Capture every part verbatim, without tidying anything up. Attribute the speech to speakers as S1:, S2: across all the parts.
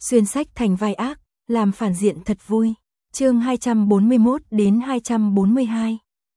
S1: xuyên sách thành vai ác, làm phản diện thật vui. Chương hai trăm bốn mươi mốt đến hai trăm bốn mươi hai.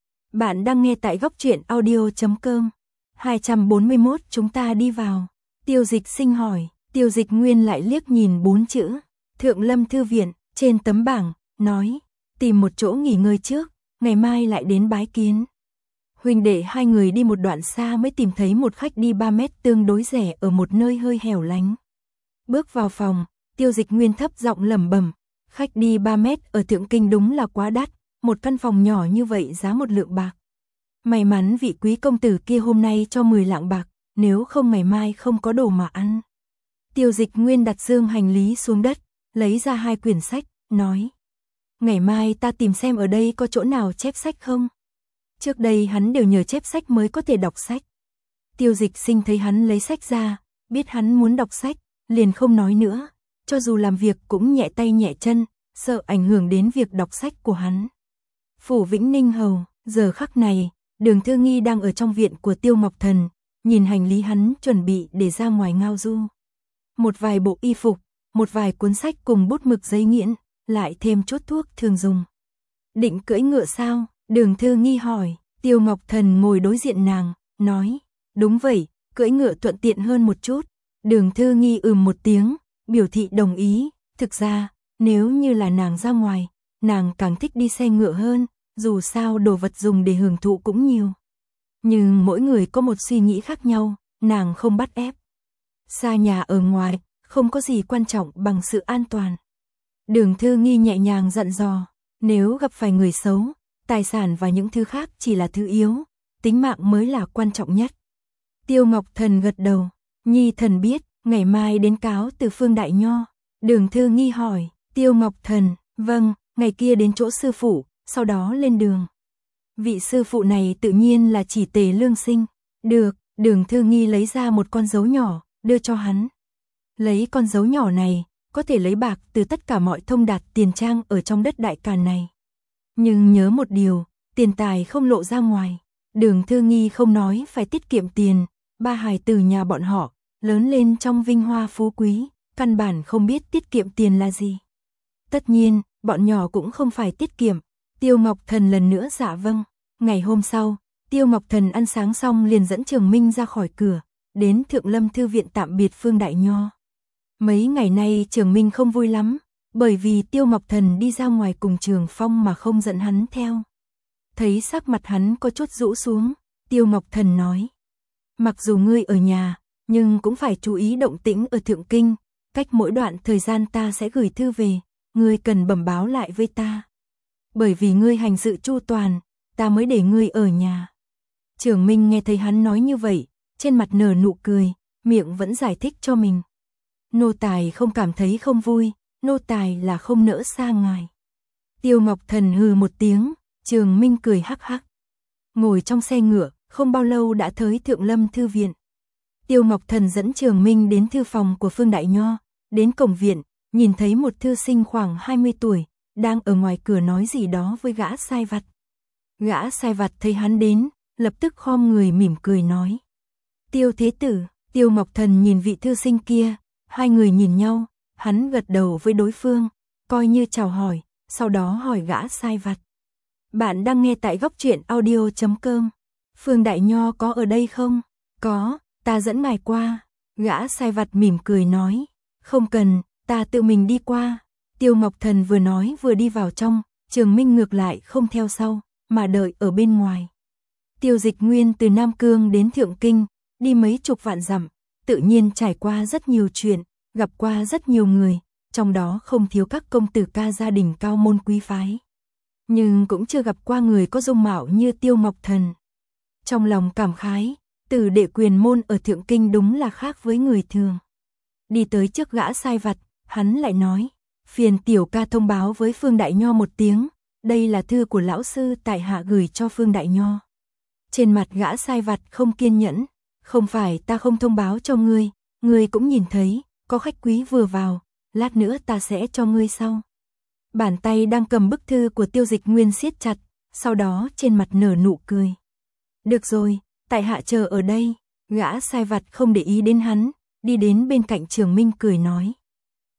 S1: Bạn đang nghe tại góc truyện audio chấm com. hai trăm bốn mươi mốt chúng ta đi vào. Tiêu Dịch Sinh hỏi, Tiêu Dịch Nguyên lại liếc nhìn bốn chữ Thượng Lâm Thư Viện trên tấm bảng, nói, tìm một chỗ nghỉ ngơi trước, ngày mai lại đến bái kiến. Huynh đệ hai người đi một đoạn xa mới tìm thấy một khách đi ba mét tương đối rẻ ở một nơi hơi hẻo lánh. Bước vào phòng, Tiêu Dịch Nguyên thấp giọng lẩm bẩm, khách đi ba mét ở Thượng Kinh đúng là quá đắt, một căn phòng nhỏ như vậy giá một lượng bạc. May mắn vị quý công tử kia hôm nay cho mười lạng bạc, nếu không ngày mai không có đồ mà ăn. Tiêu Dịch Nguyên đặt dương hành lý xuống đất, lấy ra hai quyển sách, nói, ngày mai ta tìm xem ở đây có chỗ nào chép sách không. Trước đây hắn đều nhờ chép sách mới có thể đọc sách. Tiêu Dịch Sinh thấy hắn lấy sách ra, biết hắn muốn đọc sách, liền không nói nữa, cho dù làm việc cũng nhẹ tay nhẹ chân, sợ ảnh hưởng đến việc đọc sách của hắn. Phủ Vĩnh Ninh Hầu, giờ khắc này, Đường Thư Nghi đang ở trong viện của Tiêu Ngọc Thần, nhìn hành lý hắn chuẩn bị để ra ngoài ngao du. Một vài bộ y phục, một vài cuốn sách cùng bút mực giấy nghiễn, lại thêm chút thuốc thường dùng. Định cưỡi ngựa sao? Đường Thư Nghi hỏi. Tiêu Ngọc Thần ngồi đối diện nàng, nói, đúng vậy, cưỡi ngựa thuận tiện hơn một chút. Đường Thư Nghi ừm một tiếng, biểu thị đồng ý. Thực ra, nếu như là nàng ra ngoài, nàng càng thích đi xe ngựa hơn, dù sao đồ vật dùng để hưởng thụ cũng nhiều. Nhưng mỗi người có một suy nghĩ khác nhau, nàng không bắt ép. Xa nhà ở ngoài, không có gì quan trọng bằng sự an toàn. Đường Thư Nghi nhẹ nhàng dặn dò, nếu gặp phải người xấu, tài sản và những thứ khác chỉ là thứ yếu, tính mạng mới là quan trọng nhất. Tiêu Ngọc Thần gật đầu, Nhi thần biết, ngày mai đến cáo từ Phương Đại Nho. Đường Thư Nghi hỏi, Tiêu Ngọc Thần, vâng, ngày kia đến chỗ sư phụ, sau đó lên đường. Vị sư phụ này tự nhiên là chỉ Tề Lương Sinh. Được, Đường Thư Nghi lấy ra một con dấu nhỏ, đưa cho hắn. Lấy con dấu nhỏ này, có thể lấy bạc từ tất cả mọi thông đạt tiền trang ở trong đất Đại Càn này. Nhưng nhớ một điều, tiền tài không lộ ra ngoài. Đường Thư Nghi không nói phải tiết kiệm tiền, ba hài tử nhà bọn họ, lớn lên trong vinh hoa phú quý, căn bản không biết tiết kiệm tiền là gì. Tất nhiên, bọn nhỏ cũng không phải tiết kiệm. Tiêu Ngọc Thần lần nữa dạ vâng. Ngày hôm sau, Tiêu Ngọc Thần ăn sáng xong liền dẫn Trường Minh ra khỏi cửa, đến Thượng Lâm Thư Viện tạm biệt Phương Đại Nho. Mấy ngày nay Trường Minh không vui lắm, bởi vì Tiêu Ngọc Thần đi ra ngoài cùng Trường Phong mà không dẫn hắn theo. Thấy sắc mặt hắn có chút rũ xuống, Tiêu Ngọc Thần nói, mặc dù ngươi ở nhà, nhưng cũng phải chú ý động tĩnh ở Thượng Kinh, cách mỗi đoạn thời gian ta sẽ gửi thư về, ngươi cần bẩm báo lại với ta. Bởi vì ngươi hành sự chu toàn, ta mới để ngươi ở nhà. Trường Minh nghe thấy hắn nói như vậy, trên mặt nở nụ cười, miệng vẫn giải thích cho mình. Nô tài không cảm thấy không vui, nô tài là không nỡ xa ngài. Tiêu Ngọc Thần hừ một tiếng, Trường Minh cười hắc hắc. Ngồi trong xe ngựa, không bao lâu đã tới Thượng Lâm Thư Viện. Tiêu Ngọc Thần dẫn Trường Minh đến thư phòng của Phương Đại Nho, đến cổng viện, nhìn thấy một thư sinh khoảng hai mươi tuổi, đang ở ngoài cửa nói gì đó với gã sai vặt. Gã sai vặt thấy hắn đến, lập tức khom người mỉm cười nói, Tiêu Thế Tử. Tiêu Ngọc Thần nhìn vị thư sinh kia, hai người nhìn nhau, hắn gật đầu với đối phương, coi như chào hỏi, sau đó hỏi gã sai vặt. Bạn đang nghe tại góc truyện audio chấm com. Phương Đại Nho có ở đây không? Có, ta dẫn ngài qua. Gã sai vặt mỉm cười nói, không cần, ta tự mình đi qua. Tiêu Ngọc Thần vừa nói vừa đi vào trong, Trường Minh ngược lại không theo sau, mà đợi ở bên ngoài. Tiêu Dịch Nguyên từ Nam Cương đến Thượng Kinh, đi mấy chục vạn dặm, tự nhiên trải qua rất nhiều chuyện, gặp qua rất nhiều người, trong đó không thiếu các công tử ca gia đình cao môn quý phái. Nhưng cũng chưa gặp qua người có dung mạo như Tiêu Ngọc Thần. Trong lòng cảm khái, Tử đệ quyền môn ở Thượng Kinh đúng là khác với người thường. Đi tới trước gã sai vặt, hắn lại nói, phiền tiểu ca thông báo với Phương Đại Nho một tiếng, đây là thư của lão sư tại hạ gửi cho Phương Đại Nho. Trên mặt gã sai vặt không kiên nhẫn, không phải ta không thông báo cho ngươi, ngươi cũng nhìn thấy, có khách quý vừa vào, lát nữa ta sẽ cho ngươi sau. Bàn tay đang cầm bức thư của Tiêu Dịch Nguyên siết chặt, sau đó trên mặt nở nụ cười. Được rồi, tại hạ chờ ở đây. Gã sai vặt không để ý đến hắn, đi đến bên cạnh Trường Minh cười nói,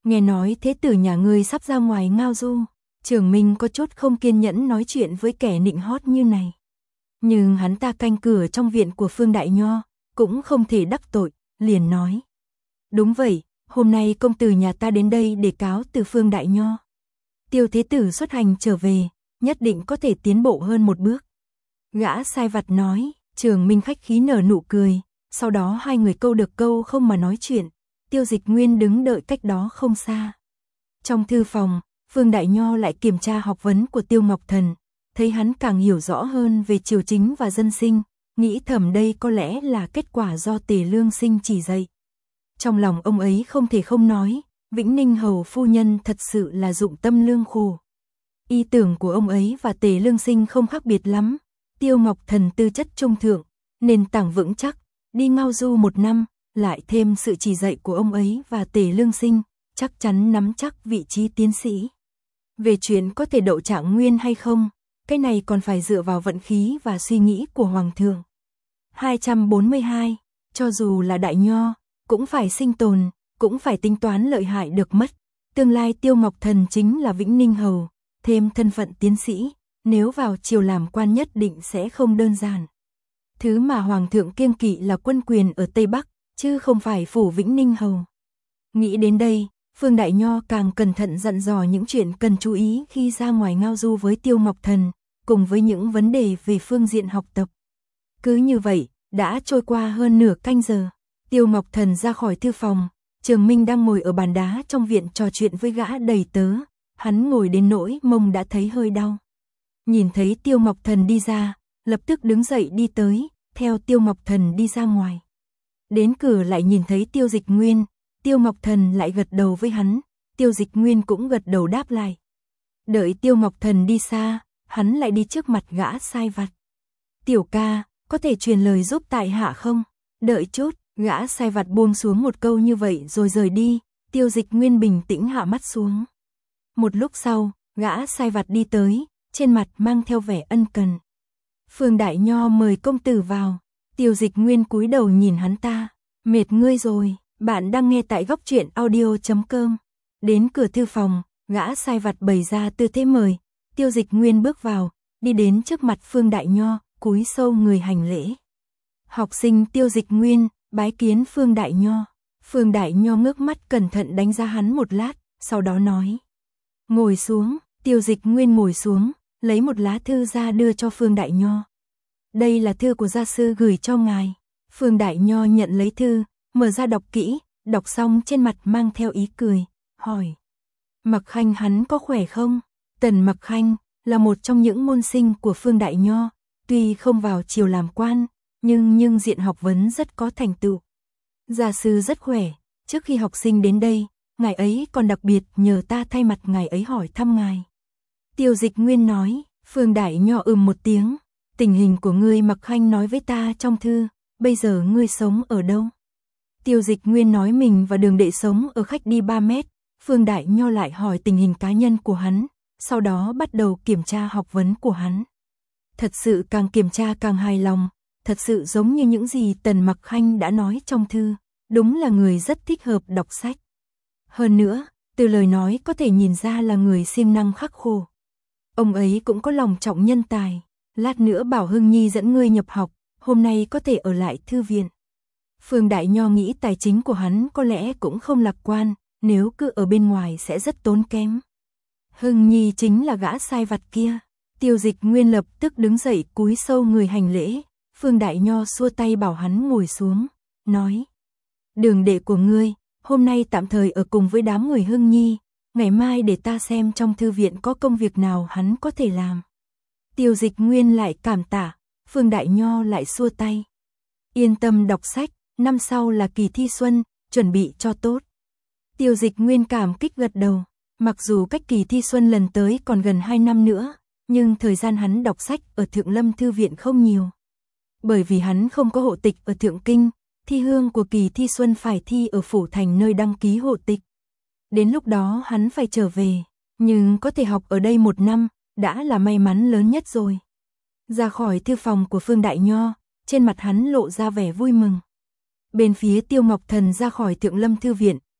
S1: Nghe nói thế tử nhà ngươi sắp ra ngoài ngao du, Trường Minh có chút không kiên nhẫn nói chuyện với kẻ nịnh hót như này. Nhưng hắn ta canh cửa trong viện của Phương Đại Nho, cũng không thể đắc tội, liền nói. Đúng vậy, hôm nay công tử nhà ta đến đây để cáo từ Phương Đại Nho. Tiêu thế tử xuất hành trở về, nhất định có thể tiến bộ hơn một bước. Gã sai vặt nói, Trường Minh khách khí nở nụ cười, sau đó hai người câu được câu không mà nói chuyện. Tiêu Dịch Nguyên đứng đợi cách đó không xa. Trong thư phòng, Phương Đại Nho lại kiểm tra học vấn của Tiêu Ngọc Thần, thấy hắn càng hiểu rõ hơn về triều chính và dân sinh, nghĩ thầm đây có lẽ là kết quả do Tề Lương Sinh chỉ dạy. Trong lòng ông ấy không thể không nói, Vĩnh Ninh hầu phu nhân thật sự là dụng tâm lương khổ. Ý tưởng của ông ấy và Tề Lương Sinh không khác biệt lắm. Tiêu Ngọc Thần tư chất trung thượng, nền tảng vững chắc, đi ngao du một năm, lại thêm sự chỉ dạy của ông ấy và Tề Lương Sinh, chắc chắn nắm chắc vị trí tiến sĩ. Về chuyện có thể đậu trạng nguyên hay không, cái này còn phải dựa vào vận khí và suy nghĩ của Hoàng thượng. hai trăm bốn mươi hai, cho dù là Đại Nho, cũng phải sinh tồn, cũng phải tính toán lợi hại được mất. Tương lai Tiêu Ngọc Thần chính là Vĩnh Ninh hầu, thêm thân phận tiến sĩ, nếu vào triều làm quan nhất định sẽ không đơn giản. Thứ mà Hoàng thượng kiêng kỵ là quân quyền ở Tây Bắc, chứ không phải phủ Vĩnh Ninh hầu. Nghĩ đến đây, Phương Đại Nho càng cẩn thận dặn dò những chuyện cần chú ý khi ra ngoài ngao du với Tiêu Ngọc Thần, cùng với những vấn đề về phương diện học tập. Cứ như vậy, đã trôi qua hơn nửa canh giờ. Tiêu Ngọc Thần ra khỏi thư phòng, Trường Minh đang ngồi ở bàn đá trong viện trò chuyện với gã đầy tớ, hắn ngồi đến nỗi mông đã thấy hơi đau. Nhìn thấy Tiêu Ngọc Thần đi ra, lập tức đứng dậy đi tới, theo Tiêu Ngọc Thần đi ra ngoài. Đến cửa lại nhìn thấy Tiêu Dịch Nguyên, Tiêu Ngọc Thần lại gật đầu với hắn, Tiêu Dịch Nguyên cũng gật đầu đáp lại. Đợi Tiêu Ngọc Thần đi xa, hắn lại đi trước mặt gã sai vặt. Tiểu ca, có thể truyền lời giúp tại hạ không? Đợi chút, gã sai vặt buông xuống một câu như vậy rồi rời đi, Tiêu Dịch Nguyên bình tĩnh hạ mắt xuống. Một lúc sau, gã sai vặt đi tới, trên mặt mang theo vẻ ân cần. Phương Đại Nho mời công tử vào. Tiêu Dịch Nguyên cúi đầu nhìn hắn ta. Mệt ngươi rồi, bạn đang nghe tại góc truyện audio chấm com. Đến cửa thư phòng, gã sai vặt bày ra tư thế mời. Tiêu Dịch Nguyên bước vào, đi đến trước mặt Phương Đại Nho, cúi sâu người hành lễ. Học sinh Tiêu Dịch Nguyên, bái kiến Phương Đại Nho. Phương Đại Nho ngước mắt cẩn thận đánh giá hắn một lát, sau đó nói. Ngồi xuống, Tiêu Dịch Nguyên ngồi xuống, lấy một lá thư ra đưa cho Phương Đại Nho. Đây là thư của gia sư gửi cho ngài. Phương Đại Nho nhận lấy thư, mở ra đọc kỹ, đọc xong trên mặt mang theo ý cười, hỏi. Mặc Khanh hắn có khỏe không? Tần Mặc Khanh là một trong những môn sinh của Phương Đại Nho, tuy không vào triều làm quan, nhưng nhưng diện học vấn rất có thành tựu. Gia sư rất khỏe, trước khi học sinh đến đây, ngài ấy còn đặc biệt nhờ ta thay mặt ngài ấy hỏi thăm ngài. Tiêu Dịch Nguyên nói, Phương Đại Nho ừm một tiếng, tình hình của ngươi Mặc Khanh nói với ta trong thư, bây giờ ngươi sống ở đâu? Tiêu Dịch Nguyên nói mình và Đường Đệ sống ở khách đi ba mét, Phương Đại Nho lại hỏi tình hình cá nhân của hắn, sau đó bắt đầu kiểm tra học vấn của hắn. Thật sự càng kiểm tra càng hài lòng, thật sự giống như những gì Tần Mặc Khanh đã nói trong thư, đúng là người rất thích hợp đọc sách. Hơn nữa, từ lời nói có thể nhìn ra là người siêng năng khắc khổ. Ông ấy cũng có lòng trọng nhân tài, lát nữa bảo Hưng Nhi dẫn ngươi nhập học, hôm nay có thể ở lại thư viện. Phương Đại Nho nghĩ tài chính của hắn có lẽ cũng không lạc quan, nếu cứ ở bên ngoài sẽ rất tốn kém. Hưng Nhi chính là gã sai vặt kia. Tiêu Dịch Nguyên lập tức đứng dậy cúi sâu người hành lễ, Phương Đại Nho xua tay bảo hắn ngồi xuống, nói. Đường đệ của ngươi, hôm nay tạm thời ở cùng với đám người Hưng Nhi, ngày mai để ta xem trong thư viện có công việc nào hắn có thể làm. Tiêu Dịch Nguyên lại cảm tạ, Phương Đại Nho lại xua tay. Yên tâm đọc sách, năm sau là kỳ thi xuân, chuẩn bị cho tốt. Tiêu Dịch Nguyên cảm kích gật đầu, mặc dù cách kỳ thi xuân lần tới còn gần hai năm nữa, nhưng thời gian hắn đọc sách ở Thượng Lâm Thư viện không nhiều. Bởi vì hắn không có hộ tịch ở Thượng Kinh, thi hương của kỳ thi xuân phải thi ở Phủ Thành nơi đăng ký hộ tịch. Đến lúc đó hắn phải trở về, nhưng có thể học ở đây một năm, đã là may mắn lớn nhất rồi. Ra khỏi thư phòng của Phương Đại Nho, trên mặt hắn lộ ra vẻ vui mừng. Bên phía Tiêu Ngọc Thần ra khỏi Thượng Lâm Thư viện,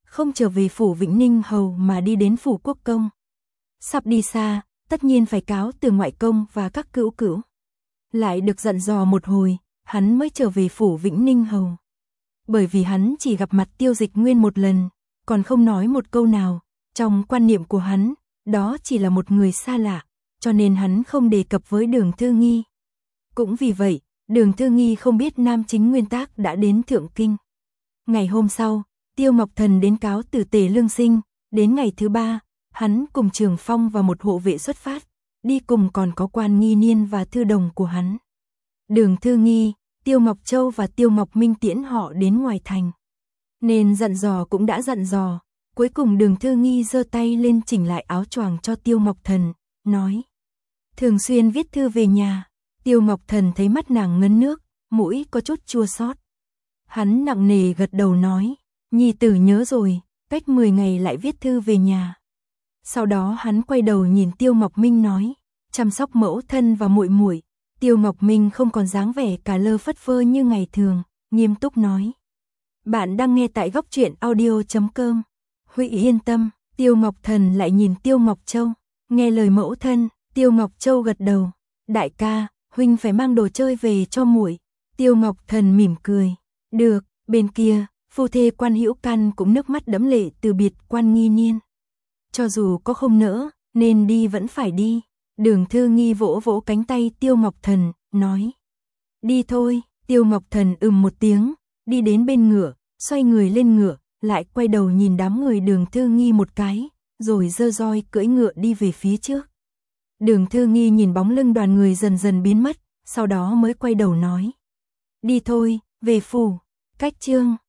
S1: không trở về phủ Vĩnh Ninh Hầu mà đi đến phủ Quốc Công. Sắp đi xa, tất nhiên phải cáo từ ngoại công và các cữu cữu. Lại được dặn dò một hồi, hắn mới trở về phủ Vĩnh Ninh Hầu. Bởi vì hắn chỉ gặp mặt Tiêu Dịch Nguyên một lần, còn không nói một câu nào, trong quan niệm của hắn, đó chỉ là một người xa lạ, cho nên hắn không đề cập với Đường Thư Nghi. Cũng vì vậy, Đường Thư Nghi không biết Nam Chính Nguyên Tác đã đến Thượng Kinh. Ngày hôm sau, Tiêu Ngọc Thần đến cáo từ Tề Lương Sinh, đến ngày thứ ba, hắn cùng Trường Phong và một hộ vệ xuất phát, đi cùng còn có Quan Nghi Niên và thư đồng của hắn. Đường Thư Nghi, Tiêu Ngọc Châu và Tiêu Ngọc Minh tiễn họ đến ngoài thành. Nên dặn dò cũng đã dặn dò, cuối cùng Đường Thư Nghi giơ tay lên chỉnh lại áo choàng cho Tiêu Ngọc Thần, nói: thường xuyên viết thư về nhà. Tiêu Ngọc Thần thấy mắt nàng ngấn nước, mũi có chút chua xót. Hắn nặng nề gật đầu nói: nhi tử nhớ rồi, cách mười ngày lại viết thư về nhà. Sau đó hắn quay đầu nhìn Tiêu Ngọc Minh nói: chăm sóc mẫu thân và muội muội. Tiêu Ngọc Minh không còn dáng vẻ cả lơ phất phơ như ngày thường, nghiêm túc nói: bạn đang nghe tại góc truyện audio chấm com. Huy yên tâm. Tiêu Ngọc Thần lại nhìn Tiêu Ngọc Châu, nghe lời mẫu thân. Tiêu Ngọc Châu gật đầu: đại ca, huynh phải mang đồ chơi về cho muội. Tiêu Ngọc Thần mỉm cười: được. Bên kia, phu thê Quan Hữu Căn cũng nước mắt đẫm lệ từ biệt Quan Nghi Niên. Cho dù có không nỡ, nên đi vẫn phải đi. Đường Thư Nghi vỗ vỗ cánh tay Tiêu Ngọc Thần, nói: đi thôi. Tiêu Ngọc Thần ừm một tiếng, đi đến bên ngựa, xoay người lên ngựa, lại quay đầu nhìn đám người Đường Thư Nghi một cái, rồi giơ roi cưỡi ngựa đi về phía trước. Đường Thư Nghi nhìn bóng lưng đoàn người dần dần biến mất, sau đó mới quay đầu nói: đi thôi, về phủ. Cách chương